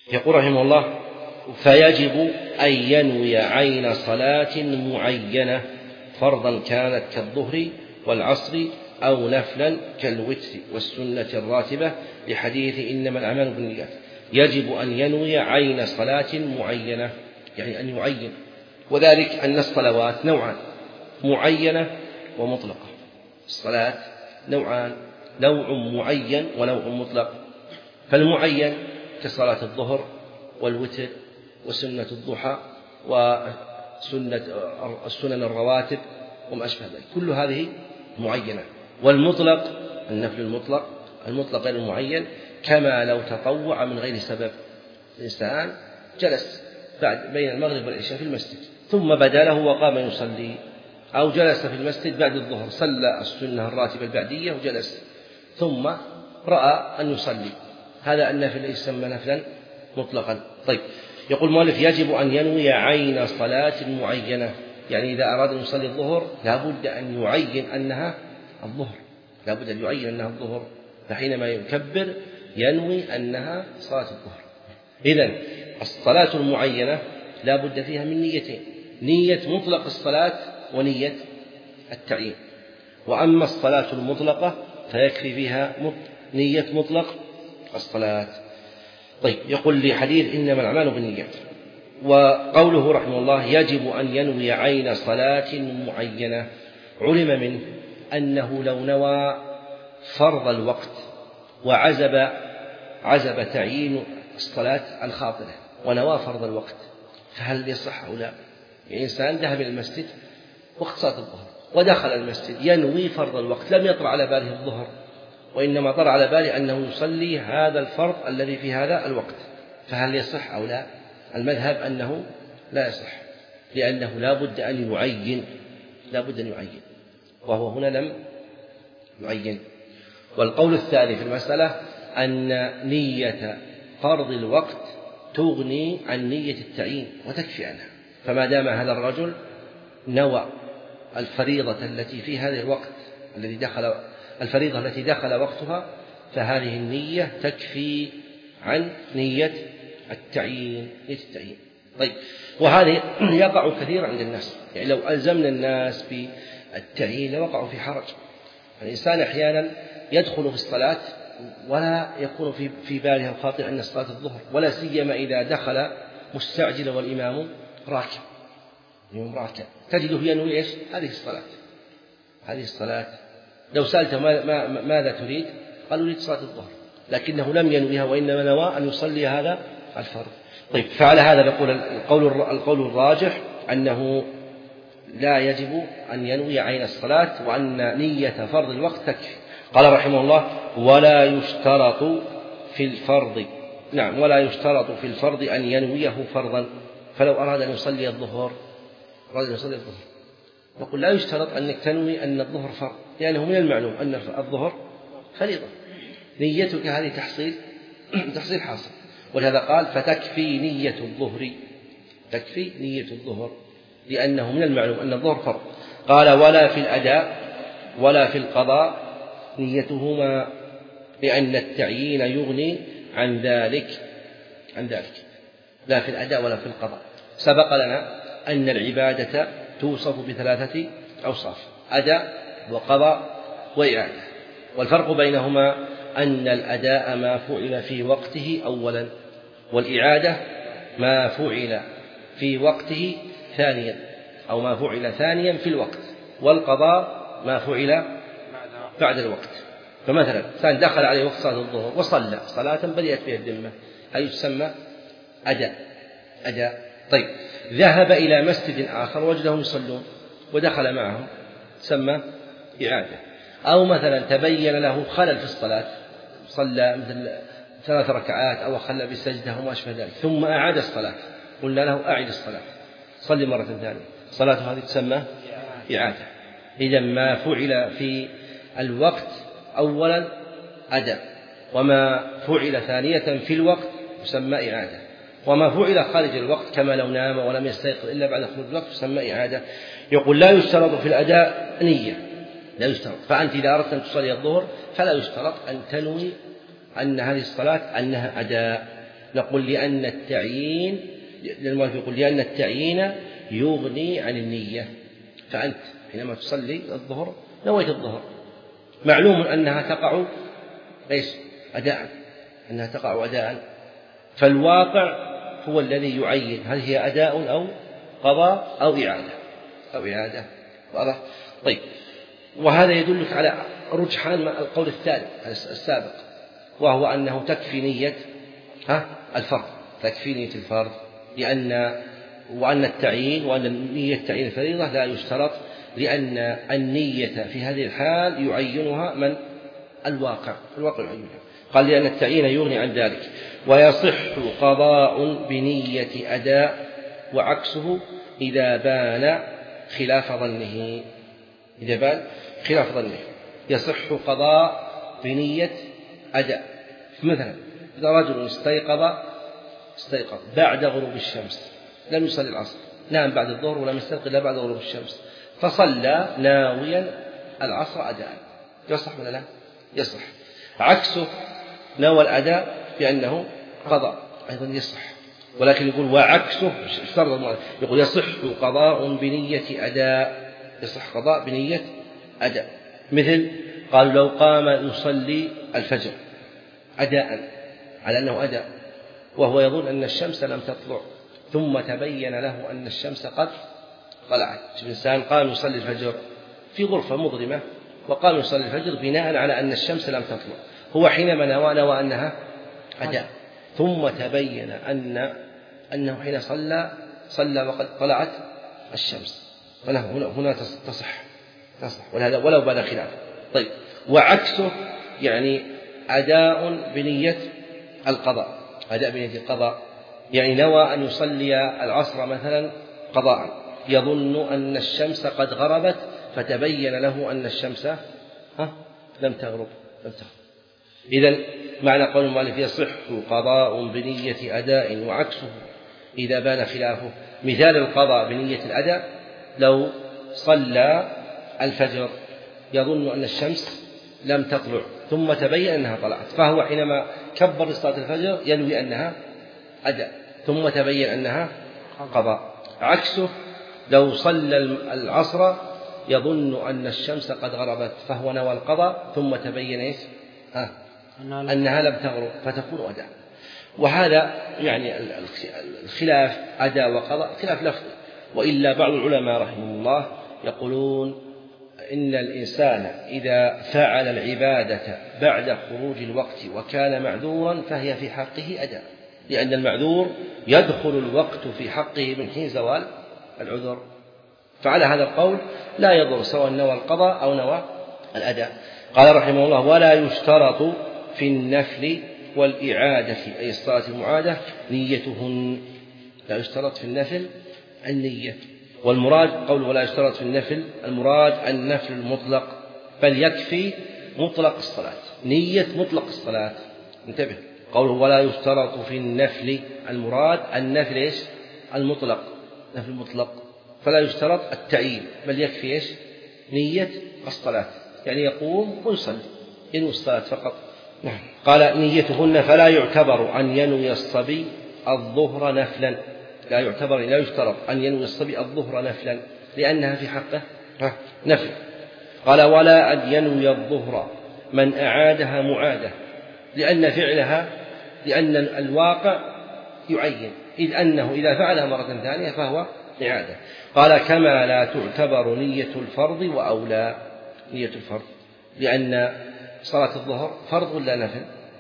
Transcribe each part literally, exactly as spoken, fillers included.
يقول رحمه الله: فيجب أن ينوي عين صلاة معينة فرضا كانت كالظهر والعصر أو نفلا كالوتر والسنة الراتبة، لحديث إنما الأعمال بالنيات. يجب أن ينوي عين صلاة معينة، يعني أن يعين، وذلك أن الصلوات نوعان: معينة ومطلقة. الصلاة نوعان: نوع معين ونوع مطلق. فالمعين كصلاة الظهر والوتر وسنة الضحى وسنة السنن الرواتب وما أشبه ذلك، كل هذه معينة. والمطلق النفل المطلق، المطلق غير المعين، كما لو تطوع من غير سبب. الإنسان جلس بعد بين المغرب والعشاء في المسجد ثم بدا له وقام يصلي، أو جلس في المسجد بعد الظهر صلى السنة الراتبة البعدية وجلس ثم رأى أن يصلي، هذا النفل يسمى نفلا مطلقا. طيب، يقول المؤلف: يجب أن ينوي عين صلاة معينة، يعني إذا أراد أن يصلي الظهر لا بد أن يعين أنها الظهر، لا بد أن يعين أنها الظهر، فحينما يكبر ينوي أنها صلاة الظهر. إذن الصلاة المعينة لا بد فيها من نيتين: نية مطلق الصلاة ونية التعيين. وأما الصلاة المطلقة فيكفي فيها نية مطلق الصلاة. طيب، يقول لي حديث إنما الأعمال بالنيات. وقوله رحمه الله: يجب أن ينوي عين صلاة معينة، علم منه أنه لو نوى فرض الوقت وعزب عزب تعيين الصلاة عن خاطره ونوى فرض الوقت، فهل يصح أو لا؟ يعني إنسان ذهب إلى المسجد وقت صلاة الظهر ودخل المسجد ينوي فرض الوقت، لم يطرأ على باله الظهر، وإنما طرأ على باله أنه يصلي هذا الفرض الذي في هذا الوقت، فهل يصح أو لا؟ المذهب أنه لا يصح، لأنه لا بد أن يعين، لا بد أن يعين، وهو هنا لم يعين. والقول الثاني في المسألة أن نية فرض الوقت تغني عن نية التعيين وتكفي عنها، فما دام هذا الرجل نوى الفريضة التي في هذا الوقت الذي دخل الفريضة التي دخل وقتها، فهذه النية تكفي عن نية التعيين نية التعيين. طيب، وهذه يقع كثيرا عند الناس، يعني لو ألزمنا الناس بالتعيين لوقعوا في حرج. الإنسان أحيانا يدخل في الصلاة ولا يكون في في باله الخاطر أن الصلاة الظهر، ولا سيما إذا دخل مستعجلا والإمام راكع، الإمام راكع تجده ينوي إيش؟ هذه الصلاة هذه الصلاة لو سألته ما ماذا تريد؟ قال: أريد صلاة الظهر، لكنه لم ينويها، وإنما نوى أن يصلي هذا الفرض. طيب، فعلى هذا نقول القول القول الراجح أنه لا يجب أن ينوي عين الصلاة، وأن نية فرض الوقت تكفي. قال رحمه الله: ولا يشترط في الفرض نعم ولا يشترط في الفرض أن ينويه فرضا. فلو أراد أن يصلي الظهر أراد أن يصلي الظهر نقول لا يشترط أنك تنوي أن الظهر فرض، لأنه من المعلوم أن الظهر فريضة، نيتك هذه تحصيل تحصيل حاصل. ولهذا قال: فتكفي نية الظهر تكفي نية الظهر لأنه من المعلوم أن الظهر فرض. قال: ولا في الأداء ولا في القضاء نيتهما، لأن التعيين يغني عن ذلك عن ذلك لا في الأداء ولا في القضاء. سبق لنا أن العبادة توصف بثلاثة أوصاف: أداء وقضاء وإعادة، والفرق بينهما أن الأداء ما فعل في وقته أولا، والإعادة ما فعل في وقته ثانيا، أو ما فعل ثانيا في الوقت، والقضاء ما فعل بعد الوقت. فمثلا إنسان دخل عليه وقت صلاة الظهر وصلى صلاة بدأت بها الذمة، هذه تسمى أداء أداء طيب، ذهب إلى مسجد آخر وجدهم يصلون ودخل معهم، تسمى إعادة. أو مثلا تبين له خلل في الصلاة، صلى مثل ثلاث ركعات أو خلى بسجدة وما أشبه ذلك، ثم أعاد الصلاة، قلنا له أعد الصلاة، صلي مرة ثانية، صلاة هذه تسمى إعادة. إذا ما فعل في الوقت أولا أداء، وما فعل ثانية في الوقت يسمى إعادة، وما فعل خارج الوقت كما لو نام ولم يستيقظ إلا بعد خروج الوقت يسمى إعادة. يقول: لا يشترط في الأداء نية، لا يشترط. فأنت إذا أردت أن تصلي الظهر فلا يشترط أن تنوي أن هذه الصلاة أنها أداء، نقول لأن التعيين المؤلف يقول لأن التعيين يغني عن النية. فأنت حينما تصلي الظهر نويت الظهر، معلوم أنها تقع ليش أداء، أنها تقع أداء، فالواقع هو الذي يعين هل هي أداء أو قضاء أو إعادة أو إعادة. واضح؟ طيب، وهذا يدلك على رجحان القول الثاني السابق، وهو أنه تكفي نية ها الفرض، تكفي نية الفرض، لأن وأن التعيين وأن نية تعيين الفريضة لا يشترط، لأن النية في هذه الحال يعينها من الواقع، الواقع يعينها. قال لأن التعيين يغني عن ذلك. ويصح قضاء بنية أداء وعكسه إذا بان خلاف ظنه، إذا بان خلاف ظنه يصح قضاء بنية أداء. مثلا إذا رجل استيقظ استيقظ بعد غروب الشمس، لم يصلي العصر، نام بعد الظهر ولم يستيقظ إلا بعد غروب الشمس، فصلى ناويا العصر أداء، يصح ولا لا؟ يصح. عكسه نوى الأداء بأنه قضاء، أيضا يصح. ولكن يقول وعكسه يقول يصح قضاء بنية أداء، يصح قضاء بنية أداء. مثل قالوا لو قام يصلي الفجر أداء على أنه أداء، وهو يظن أن الشمس لم تطلع، ثم تبين له أن الشمس قد طلعت. الإنسان قام يصلي الفجر في غرفة مظلمة، وقام يصلي الفجر بناء على أن الشمس لم تطلع، هو حينما نوى نوى أنها أداء، ثم تبين أن أنه حين صلى صلى وقد طلعت الشمس، هنا هنا تصح تصح ولهذا ولو بان خلاف. طيب، وعكسه يعني أداء بنية القضاء، أداء بنية القضاء يعني نوى أن يصلي العصر مثلا قضاء، يظن أن الشمس قد غربت، فتبين له أن الشمس ها لم تغرب لم تغرب. إذن معنى قول المؤلف يصح قضاء بنية أداء وعكسه إذا بان خلافه. مثال القضاء بنية الأداء لو صلى الفجر يظن أن الشمس لم تطلع، ثم تبين أنها طلعت، فهو حينما كبر صلاة الفجر ينوي أنها أداء، ثم تبين أنها قضاء. عكسه لو صلى العصر يظن أن الشمس قد غربت، فهو نوى القضاء، ثم تبين إيش؟ ها أنها لم تغرب، فتكون أداء. وهذا يعني الخلاف أداء وقضاء خلاف لفظي، وإلا بعض العلماء رحمه الله يقولون إن الإنسان إذا فعل العبادة بعد خروج الوقت وكان معذورا فهي في حقه أداء، لأن المعذور يدخل الوقت في حقه من حين زوال العذر. فعلى هذا القول لا يضر سواء نوى القضاء أو نوى الأداء. قال رحمه الله ولا يشترط في النفل والإعادة أي الصلاة المعادة نيتهن، لا يشترط في النفل النية. والمراد قول ولا يشترط في النفل المراد النفل المطلق، بل يكفي مطلق الصلاة، نية مطلق الصلاة. انتبه، قوله ولا يشترط في النفل المراد النفل إيش؟ المطلق، نفل المطلق، فلا يشترط التعيين، بل يكفي إيش؟ نية الصلاة، يعني يقوم ويصلي ينوي الصلاة فقط. نعم. قال نيتهن فلا يعتبر أن ينوي الصبي الظهر نفلا، لا يعتبر لا يشترط أن ينوي الصبي الظهر نفلا لأنها في حقه نفل. قال ولا أن ينوي الظهر من أعادها معادة، لأن فعلها لأن الواقع يعين، إذ أنه إذا فعلها مرة ثانية فهو إعادة. قال كما لا تعتبر نية الفرض وأولى، نية الفرض لأن صلاة الظهر فرض ولا نفل؟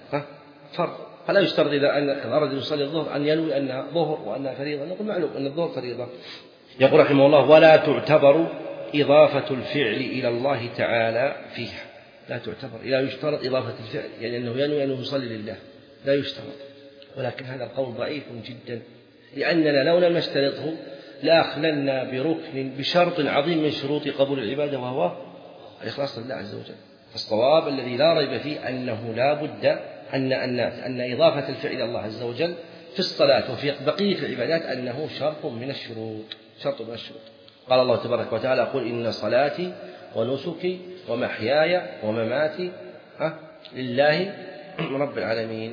فرض، فلا يشترط إذا أن أراد يصلي الظهر أن ينوي أنها ظهر وأنها فريضة، نقول معلوم أن الظهر فريضة. يقول رحمه الله ولا تعتبر إضافة الفعل إلى الله تعالى فيها، لا تعتبر، لا يشترط إضافة الفعل يعني أنه ينوي أنه يصلي لله، لا يشترط. ولكن هذا القول ضعيف جدا، لأننا لو لم نشترطه لأخللنا بركن بشرط عظيم من شروط قبول العبادة، وهو الإخلاص لله عز وجل. فالصواب الذي لا ريب فيه أنه لا بد أن الناس أن إضافة الفعل إلى الله عز وجل في الصلاة وفي بقية العبادات أنه شرط من الشروط، شرط من الشروط. قال الله تبارك وتعالى قل إن صلاتي ونسكي ومحياي ومماتي لله رب العالمين.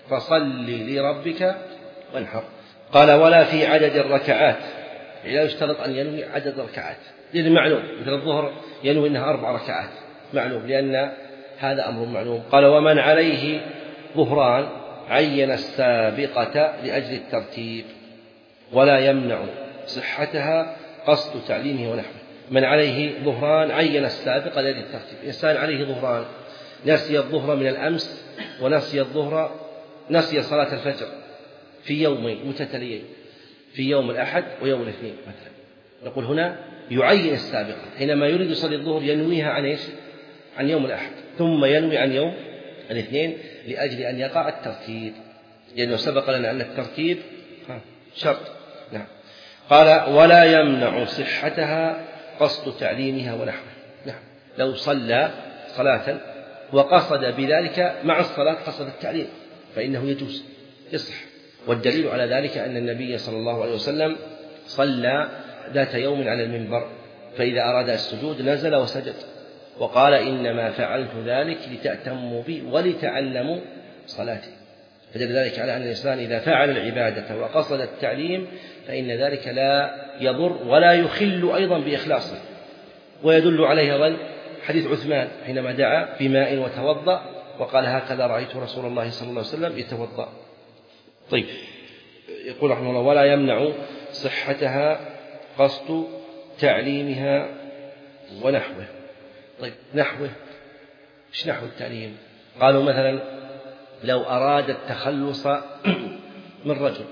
فصل لربك وانحر. قال ولا في عدد الركعات، لا يشترط أن ينوي عدد الركعات، لأن معلوم مثل الظهر ينوي أنها أربع ركعات معلوم، لأن هذا أمر معلوم. قال ومن عليه ظهران عين السابقة لأجل الترتيب ولا يمنع صحتها قصد تعليمه ونحوه. من عليه ظهران عين السابقة لأجل الترتيب. إنسان عليه ظهران، نسي الظهر من الأمس ونسي الظهر نسي صلاة الفجر في يومين متتاليين، في يوم الأحد ويوم الاثنين مثلا، نقول هنا يعين السابقة. حينما يريد يصلي الظهر ينويها عن إيش؟ عن يوم الأحد، ثم ينوي عن يوم الاثنين لأجل أن يقع الترتيب، لأنه سبق لنا أن الترتيب شرط. نعم. قال ولا يمنع صحتها قصد تعليمها ونحوه. نعم. لو صلى صلاة وقصد بذلك مع الصلاة قصد التعليم فإنه يجوز يصح. والدليل على ذلك أن النبي صلى الله عليه وسلم صلى ذات يوم على المنبر، فإذا أراد السجود نزل وسجد، وقال إنما فعلت ذلك لتأتموا بي ولتعلموا صلاتي. فدل ذلك على أن الإنسان إذا فعل العبادة وقصد التعليم فإن ذلك لا يضر ولا يخل أيضا بإخلاصه. ويدل عليه أيضا حديث عثمان حينما دعا بماء وتوضأ وقال هكذا رأيت رسول الله صلى الله عليه وسلم يتوضأ. طيب، يقول رحمه الله ولا يمنع صحتها قصد تعليمها ونحوه. طيب، نحوه، إيش نحو التعليم؟ قالوا مثلا لو أراد التخلص من رجل،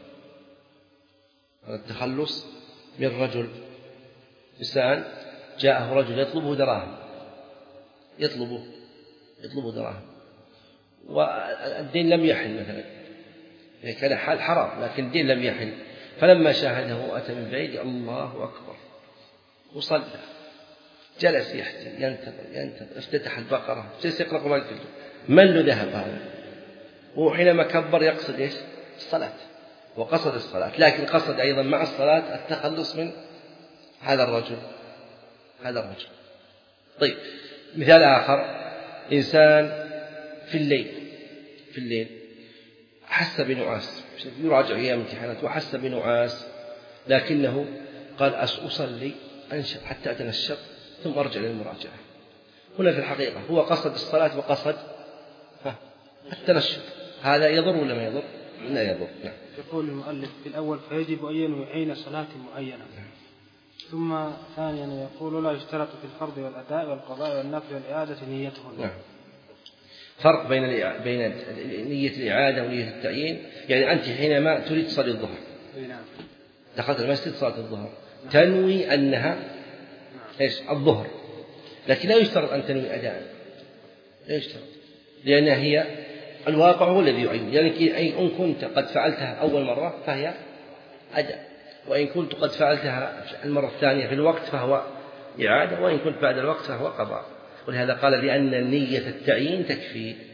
التخلص من رجل، إنسان جاءه رجل يطلبه دراهم، يطلبه يطلبه دراهم والدين لم يحل مثلا، كان حال حرام لكن الدين لم يحل، فلما شاهده أتى من بعيد الله أكبر وصلى، جلس يحتل ينتظر ينتظر افتتح البقرة جلس يقرأ قرآن كله، من له ذهب هذا؟ وحينما كبر يقصد إيش؟ الصلاة، وقصد الصلاة، لكن قصد أيضا مع الصلاة التخلص من هذا الرجل هذا الرجل. طيب، مثال آخر، إنسان في الليل في الليل حس بنعاس، يراجع أيام امتحانات وحس بنعاس، لكنه قال أصلي أنشط حتى أتنشط ثم أرجع للمراجعة. هنا في الحقيقة هو قصد الصلاة وقصد التنشط، هذا يضر ولا ما يضر؟ لا يضر. نعم. يقول المؤلف في الأول فيجب أن ينوي عين صلاة معينة. ثم ثانيا يقول لا يشترط في الفرض والأداء والقضاء والنفل والإعادة نيتهن. نعم. فرق بين بين نية الإعادة ونية التعيين، يعني أنت حينما تريد تصلي الظهر دخلت المسجد صلاة الظهر تنوي أنها إيش؟ الظهر، لكن لا يشترط أن تنوي أداء، لا يشترط، لأنها هي الواقع هو الذي يعين، يعني أي إن كنت قد فعلتها أول مرة فهي أداء، وإن كنت قد فعلتها المرة الثانية في الوقت فهو إعادة، وإن كنت بعد الوقت فهو قضاء. ولهذا قال لأن نية التعيين تكفي.